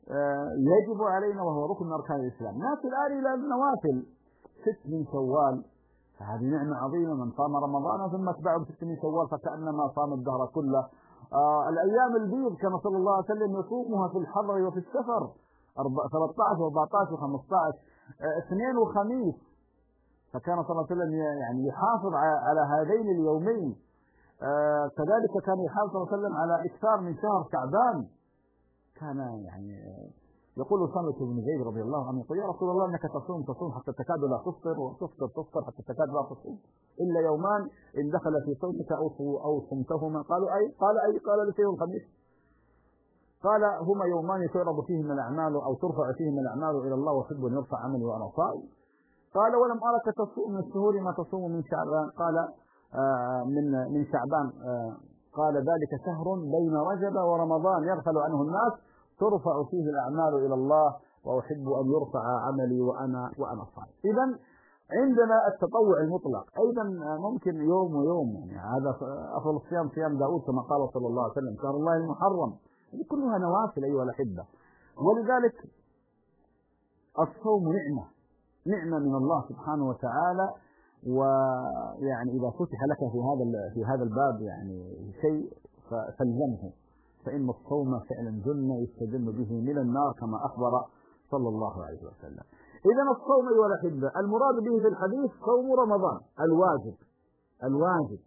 يجب علينا وهو ركن من أركان الإسلام. نأتي الآن إلى النوافل. 6 من شوال، فهذه نعمة عظيمة. من صام رمضان ثم اتبعه ب6 من شوال فكأنما صام الدهر كله. الأيام البيض كما صلى الله عليه وسلم يصومها في الحضر وفي السفر، 13 و14 و15، اثنين وخميس، فكان صلى الله عليه وسلم يعني يحافظ على هذين اليومين. كذلك كان يحافظ صلى الله عليه وسلم على إكثار من شهر شعبان. كان يعني يقول أسامة بن زيد رضي الله عنه: يقول يا رسول الله إنك تصوم حتى تكاد لا تفطر، وتفطر حتى تكاد لا تصوم إلا يومان إن دخل في صومك أو صمتهما. قالوا أي؟ قال الاثنين والخميس. قال: هما يومان تعرض فيهما الأعمال أو ترفع فيهما الأعمال إلى الله وأحب أن يرفع عملي وأنا صائم. قال: ولم أرك تصوم من الشهور ما تصوم من شعبان. قال: من شعبان. قال: ذلك شهر بين رجب ورمضان يغفل عنه الناس ترفع فيه الأعمال إلى الله وأحب أن يرفع عملي وأنا صائم. إذا عندنا التطوع المطلق أيضا ممكن يوم ويوم، يعني هذا أفضل الصيام صيام داود كما قال صلى الله عليه وسلم: شهر الله المحرم. هذه كلها نوافل أيها الأحبة. ولذلك الصوم نعمة من الله سبحانه وتعالى. ويعني إذا فتح لك في هذا الباب يعني شيء فالزمه، فإن الصوم فعلا جنة يستجن به من النار كما أخبر صلى الله عليه وسلم. إذا الصوم أيها الأحبة المراد به في الحديث صوم رمضان الواجب.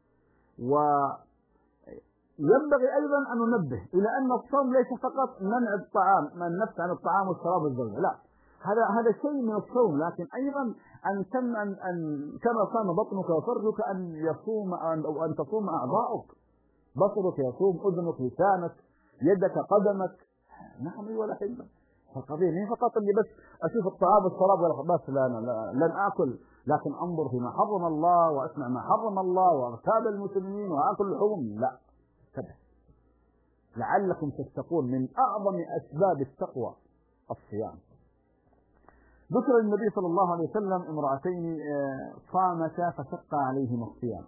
وينبغي أيضا أن ننبه إلى أن الصوم ليس فقط منع الطعام، من النفس عن الطعام والشراب والزوجة، لا، هذا شيء من الصوم، لكن أيضا أن كما صام بطنك وفرجك أن تصوم أعضاؤك، بصرك يصوم، أذنك، لسانك، يدك، قدمك. نعم أيها الأحبة، القضية مين فقط اللي بس أشوف الطعام والشراب بس لن آكل، لكن أنظر فيما حرم الله وأسمع ما حرم الله وأغتاب المسلمين وآكل لحوم. لا، انتبه، لعلكم تتقون. من أعظم أسباب التقوى الصيام. ذكر النبي صلى الله عليه وسلم امرأتين صامتا فشق عليهما الصيام،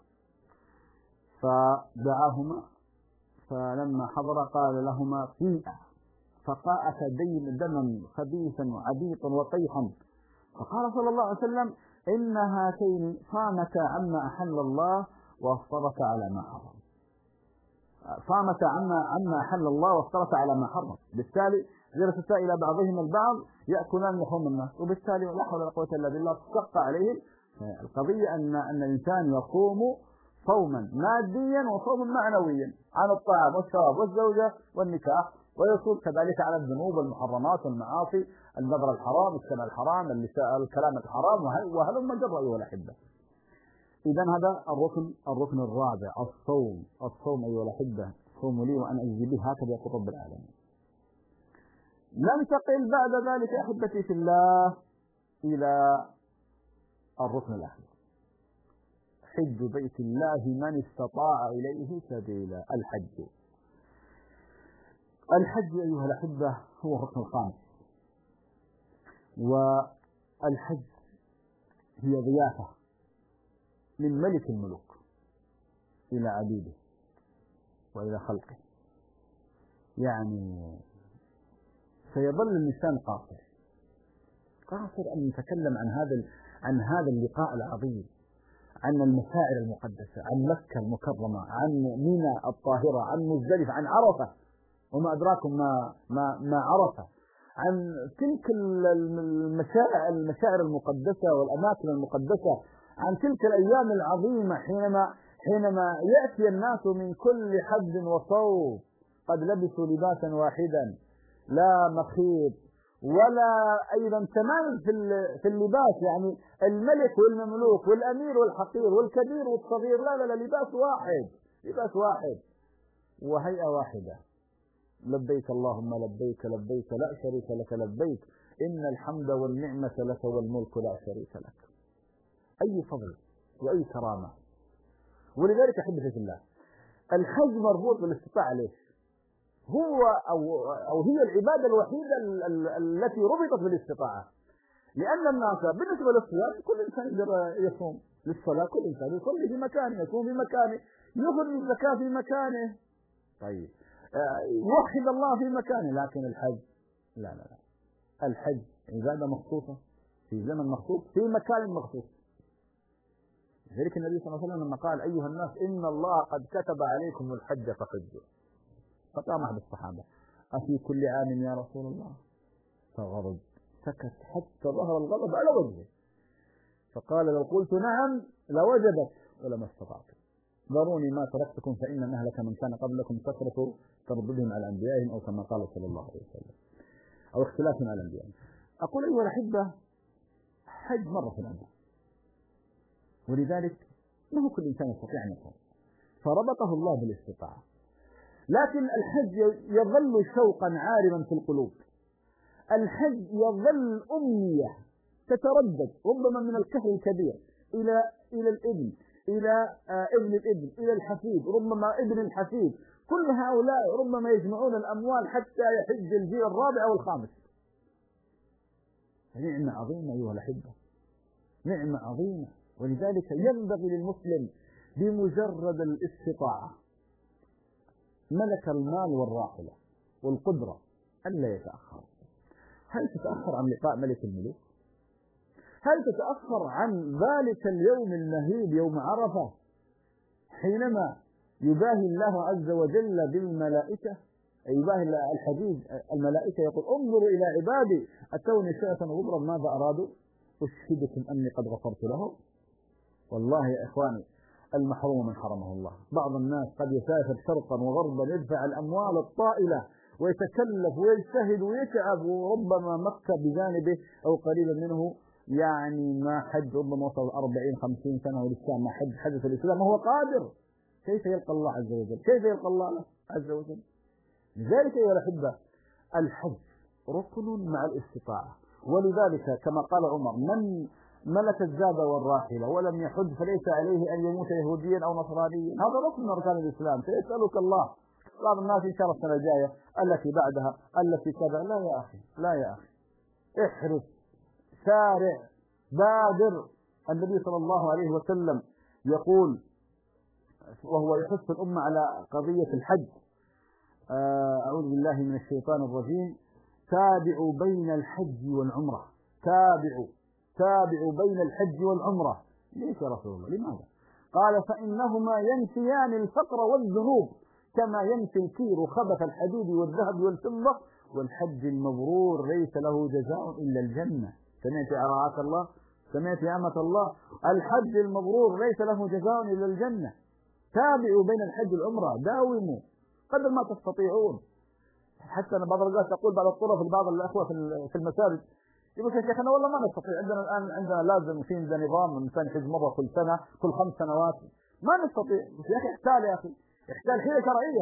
فدعاهما، فلما حضر قال لهما: فقاءت دما خبيثا وعبيطا وقيحا. فقال صلى الله عليه وسلم: إن هاتين صامتا عما أحل الله وافطرتا على ما حرم. صامتا عما أحل الله وافطرتا على ما حرم، بالتالي جلستا إلى بعضهم البعض يأكلان لحوم الناس، وبالتالي لا حول ولا قوة إلا بالله شق عليهم. القضية أن الإنسان يصوم صوما ماديا وصوما معنويا عن الطعام والشراب والزوجة والنكاح، ويصوم كذلك على الذنوب والمحرمات والمعاصي، النظر الحرام، السمع الحرام، الكلام الحرام، وهلم جر أيها الأحبة. إذا هذا الركن الرابع، الصوم أيها الأحبة. صوموا لي وأنا أجزي به، هكذا يقول رب العالمين. ننتقل بعد ذلك أحبتي في الله إلى الركن الأخير، حج بيت الله من استطاع إليه سبيلا. الحج أيها الأحبة هو الركن الخامس، والحج هي ضيافة من ملك الملوك إلى عبيده وإلى خلقه. يعني سيظل اللسان قاصر أن يتكلم عن هذا اللقاء العظيم، عن المشاعر المقدسة، عن مكة المكرمة، عن منى الطاهرة، عن مزدلفة، عن عرفة وما أدراكم ما عرفة، عن تلك المشاعر المقدسة والأماكن المقدسة، عن تلك الأيام العظيمة حينما يأتي الناس من كل حد وصوب قد لبسوا لباسا واحدا لا مخيط ولا أيضا تمام في اللباس، يعني الملك والمملوك والأمير والحقير والكبير والصغير، لا لباس واحد وهيئة واحدة. لبيك اللهم لبيك لبيك لا شريك لك لبيك إن الحمد والنعمة لك والملك لا شريك لك. أي فضل وأي كرامة. ولذلك أحبتي في الله الحج مربوط بالاستطاعة. ليش؟ هو أو هي العبادة الوحيدة التي ربطت بالاستطاعة، لأن الناس بالنسبة للصيام كل إنسان يقدر يصوم، للصلاة كل إنسان يصلي في مكانه، يصوم في مكانه، يخرج الزكاة في مكانه، طيب يوحد الله في مكانه. لكن الحج لا لا لا، الحج عبادة مخصوصة في زمن مخصوص في مكان مخصوص. ذلك النبي صلى الله عليه وسلم لما قال أيها الناس إن الله قد كتب عليكم الحج فحجوا، فقام أحد الصحابة أفي كل عام يا رسول الله؟ فغضب سكت حتى ظهر الغضب على وجهه، فقال لو قلت نعم لوجبت ولما استطعت، ذروني ما تركتكم فإن مهلك من كان قبلكم كثرة ترددهم على أنبيائهم أو كما قال صلى الله عليه وسلم أو اختلافهم على أنبيائهم. أقول أيها الأحبة حج مرة في العمر، ولذلك ما هو كل إنسان يستطيع أن يقوم، فربطه الله بالاستطاعة. لكن الحج يظل شوقا عارما في القلوب، الحج يظل أمنية تتردد ربما من الكهل الكبير إلى الابن، إلى ابن الابن، إلى الحفيد، ربما ابن الحفيد، كل هؤلاء ربما يجمعون الأموال حتى يحج الجيل الرابع أو الخامس. نعمة عظيمة أيها الأحبة، نعمة عظيمة. ولذلك ينبغي للمسلم بمجرد الاستطاعة ملك المال والراحلة والقدرة ألا يتأخر. هل تتأخر عن لقاء ملك الملوك؟ هل تتأخر عن ذلك اليوم المهيب يوم عرفة حينما يباهي الله عز وجل بالملائكة، يباهي الحديث الملائكة يقول انظروا إلى عبادي أتوني شاة غبرا ماذا أرادوا أشهدكم أني قد غفرت لهم. والله يا إخواني المحروم من حرمه الله. بعض الناس قد يسافر شرقا وغربا يدفع الأموال الطائلة ويتكلف ويجتهد ويتعب، وربما مكة بجانبه أو قريبا منه يعني ما حج، ربما وصل 40-50 سنة ولسه ما حج الإسلام وهو قادر. كيف يلقى الله عز وجل؟ كيف يلقى الله عز وجل؟ لذلك يا الأحبة الحج ركن مع الاستطاعة. ولذلك كما قال عمر من ملك الزاد والراحلة ولم يحج فليس عليه أن يموت يهوديا أو نصرانيا. هذا ركن من أركان الإسلام. سيسألك الله بعض الناس إن شاء الله السنة الجاية التي بعدها التي كذا. لا يا أخي، لا يا أخي، احرص، سارع، بادر. النبي صلى الله عليه وسلم يقول وهو يحث الأمة على قضية الحج، أعوذ بالله من الشيطان الرجيم، تابعوا بين الحج والعمرة، تابعوا بين الحج والعمرة. ليش يا رسول الله؟ لماذا؟ قال فإنهما ينفيان الفقر والذنوب كما ينفي الكير خبث الحديد والذهب والفضة، والحج المبرور ليس له جزاء إلا الجنة. سمعت يا رعاك الله؟ سمعت يا أمة الله؟ الحج المبرور ليس له جزاء إلا الجنة. تابعوا بين الحج والعمرة، داوموا قدر ما تستطيعون. حتى أنا بعض الناس تقول بعض الطرف لبعض الأخوة في المساجد يقول يا شيخ أنا والله ما نستطيع، عندنا الآن عندنا لازم في عندنا نظام الإنسان يحج مرة كل سنة كل 5 سنوات، ما نستطيع. يا أخي احتال، يا أخي احتال حيلة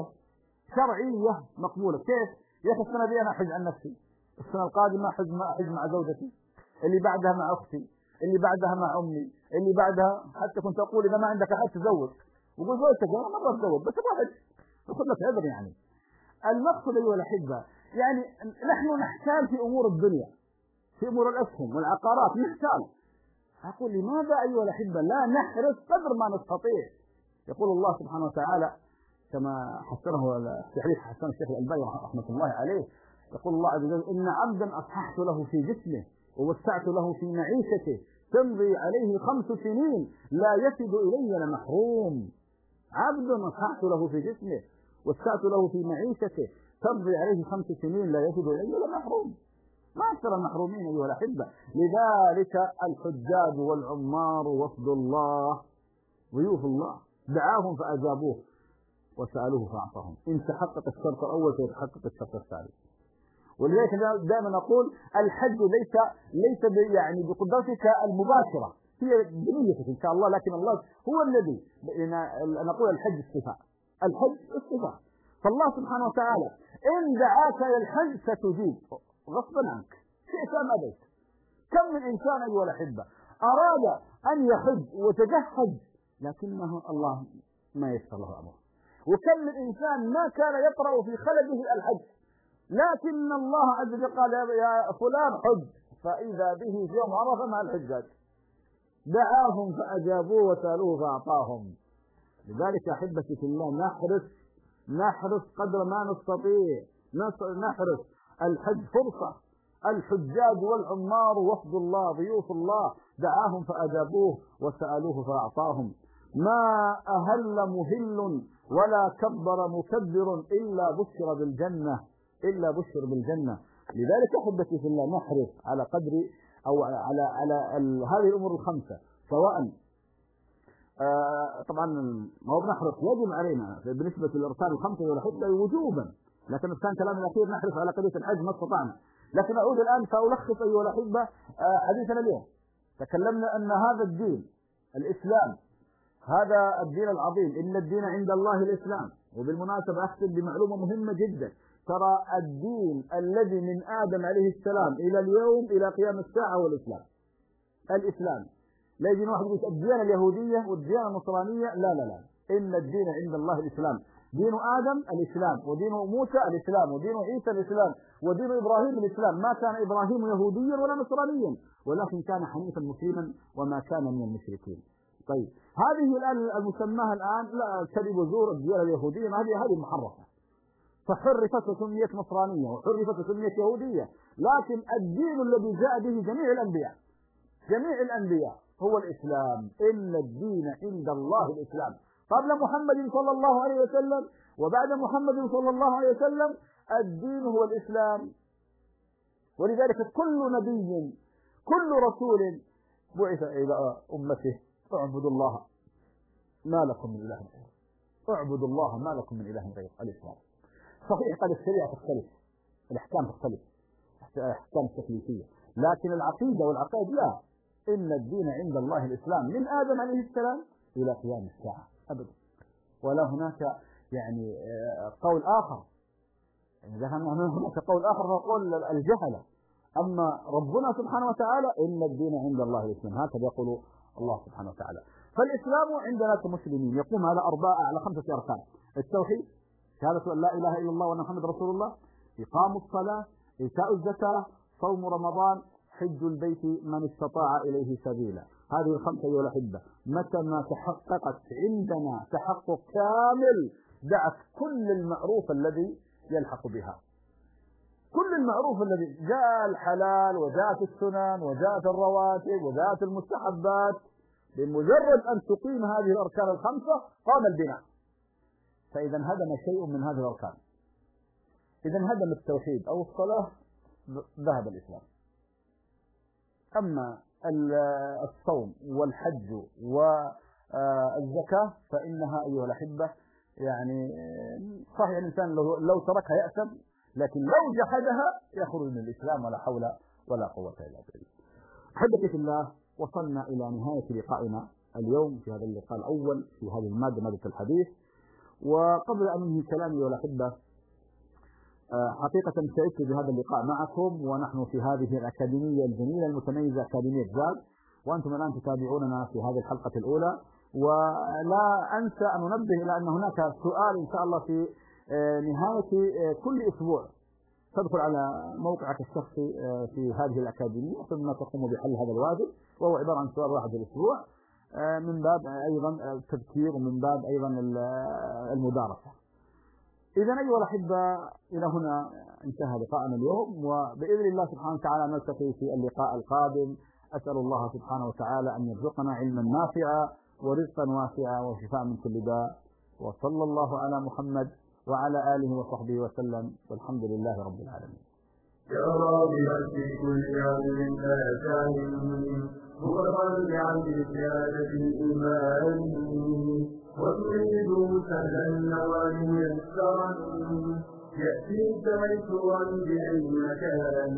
شرعية مقبولة. كيف يا أخي السنة دي أنا أحج عن نفسي، السنة القادمة أحج مع زوجتي، اللي بعدها مع أختي، اللي بعدها مع أمي، اللي بعدها حتى كنت أقول إذا ما عندك أحد تزوج، وقول زوجتك أنا مرة أتزوج بس واحد تأخذ لك عذر. يعني المقصود أيها الأحبة يعني نحن نحتال في أمور الدنيا، في أمور الأسهم والعقارات نحتال. أقول لماذا أيها الأحبة لا نحرص قدر ما نستطيع؟ يقول الله سبحانه وتعالى كما حسنه في حديث حسن الشيخ الألباني رحمة الله عليه، يقول الله عز وجل إن عبدا أصححت له في جسمه ووسعت له في معيشته تمضي عليه 5 سنين لا يفد إلي لمحروم. عبد أصححت له في جسمه وسعت له في معيشته تمضي عليه 5 سنين لا يفد إلي لمحروم. ما أكثر المحرومين أيها الأحبة. لذلك الحجاج والعمار وفد الله ضيوف الله دعاهم فأجابوه وسألوه فأعطاهم. إن تحقق الشرط الأول سيتحقق الشرط الثالث. ولذلك دائما نقول الحج ليس يعني بقدرتك المباشرة، هي بنيتك إن شاء الله، لكن الله هو الذي نقول الحج استفاء، الحج استفاء. فالله سبحانه وتعالى إن دعاك إلى الحج ستجيب غصبا عنك شئت أم أبيت. كم من إنسان أيها الأحبة أراد أن يحج وتجهز لكنه الله ما يسر له أمره، وكم من إنسان ما كان يقرأ في خلده الحج لكن الله عز وجل قال يا فلان حج، فإذا به في يوم عرفة مع الحجاج دعاهم فأجابوه وسألوه فأعطاهم. لذلك أحبتي في الله نحرص قدر ما نستطيع، نحرص الحج فرصة، الحجاج والعمار وفد الله ضيوف الله، دعاهم فأجابوه وسألوه فأعطاهم. ما أهل مهل ولا كبر مكبر إلا بشر بالجنة، إلا بشر بالجنة. لذلك أحبتي في الله نحرص على قدر أو على هذه الأمور الخمسة، سواء طبعا ما هو بنحرص، يجب علينا بالنسبة للأركان الخمسة والحجة وجوبا، لكن كان كلام الأخير نحرص على قضية الحج ما استطعنا. لكن أعود الآن فألخص أيها الأحبة حديثنا اليوم. تكلمنا أن هذا الدين الإسلام هذا الدين العظيم، إن الدين عند الله الإسلام. وبالمناسبة أختم بمعلومة مهمة جدا، ترى الدين الذي من آدم عليه السلام إلى اليوم إلى قيام الساعة هو الإسلام. الإسلام لا يجي واحد يقول الديانة اليهودية والديانة النصرانية، لا لا لا، إن الدين عند الله الإسلام. دين آدم الإسلام، ودين موسى الإسلام، ودين عيسى الإسلام، ودين إبراهيم الإسلام. ما كان إبراهيم يهوديا ولا نصرانيا، ولكن كان حنيفا مسلما وما كان من المشركين. طيب هذه الآن المسماها الآن لا كذب وزور الديانة اليهودية، هذه محرفة، فحرفت وسميت نصرانية وحرفت وسميت يهودية. لكن الدين الذي جاء به جميع الأنبياء هو الإسلام. إن الدين عند الله الإسلام، قبل محمد صلى الله عليه وسلم وبعد محمد صلى الله عليه وسلم الدين هو الإسلام. ولذلك كل نبي كل رسول بعث إلى أمته اعبدوا الله ما لكم من إله غيره، اعبدوا الله ما لكم من إله غيره. الإسلام صحيح قد الشريعة تختلف، الأحكام تختلف، أحكام تكليفية، لكن العقيدة والعقائد لا. إن الدين عند الله الإسلام من آدم عليه السلام إلى قيام الساعة أبدا. ولا هناك يعني قول آخر، يعني إذا كان هناك قول آخر فهو قول الجهلة. أما ربنا سبحانه وتعالى إن الدين عند الله الإسلام، هكذا يقول الله سبحانه وتعالى. فالإسلام عندنا كمسلمين يقوم على على 5 أركان: التوحيد، شهادة أن لا إله إلا الله وأن محمد رسول الله، إقام الصلاة، إيتاء الزكاة، صوم رمضان، حج البيت من استطاع إليه سبيلا. هذه 5 أيها الأحبة متى ما تحققت عندنا تحقق كامل دعت كل المعروف الذي يلحق بها، كل المعروف الذي جاء الحلال وجاءت السنن وجاءت الرواتب وجاءت المستحبات. بمجرد أن تقيم هذه الأركان ال5 قام البناء. فإذا هدم شيء من هذه الأركان، إذا هدم التوحيد أو الصلاة ذهب الإسلام. أما الصوم والحج والزكاة فإنها أيها الأحبة يعني صحيح الإنسان لو تركها يأثم، لكن لو جحدها يخرج من الإسلام، ولا حول ولا قوة إلا بالله. أحبتي في الله، وصلنا إلى نهاية لقائنا اليوم في هذا اللقاء الأول في هذه المادة، مادة الحديث. وقبل أن أنهي كلامي أيها الأحبة، حقيقة سعدت بهذا اللقاء معكم، ونحن في هذه الأكاديمية الجميلة المتميزة، أكاديمية زاد، وأنتم الآن تتابعوننا في هذه الحلقة الأولى. ولا أنسى أن أنبه إلى أن هناك سؤال إن شاء الله في نهاية كل أسبوع تدخل على موقعك الشخصي في هذه الأكاديمية ثم تقوم بحل هذا الواجب، وهو عبارة عن سؤال واحد في الأسبوع، من باب أيضا التذكير ومن باب أيضا المدارسة. إذا أيها الأحبة إلى هنا انتهى لقاءنا اليوم، وبإذن الله سبحانه وتعالى نلتقي في اللقاء القادم. أسأل الله سبحانه وتعالى أن يرزقنا علما نافعا ورزقا واسعا وشفاء من كل داء، وصلى الله على محمد وعلى آله وصحبه وسلم، والحمد لله رب العالمين. يا راغبا في كل عمل آتاه متطلعا بزيادة الإيمان، وتريد سهلا النوال ميسرا يأتيك ميسورا بأي مكان.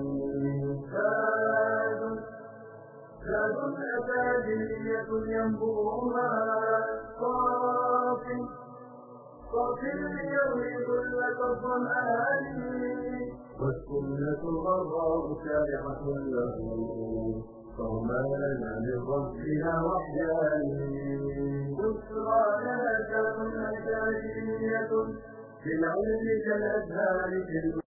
زاد أكاديمية ينبوها صافي ليروي ذلة الظمآن، والسنة الغراء شارعة له فهما لنا من ربنا وحيان. بشرى لنا كون أكاديمية في العلم كالأزهار في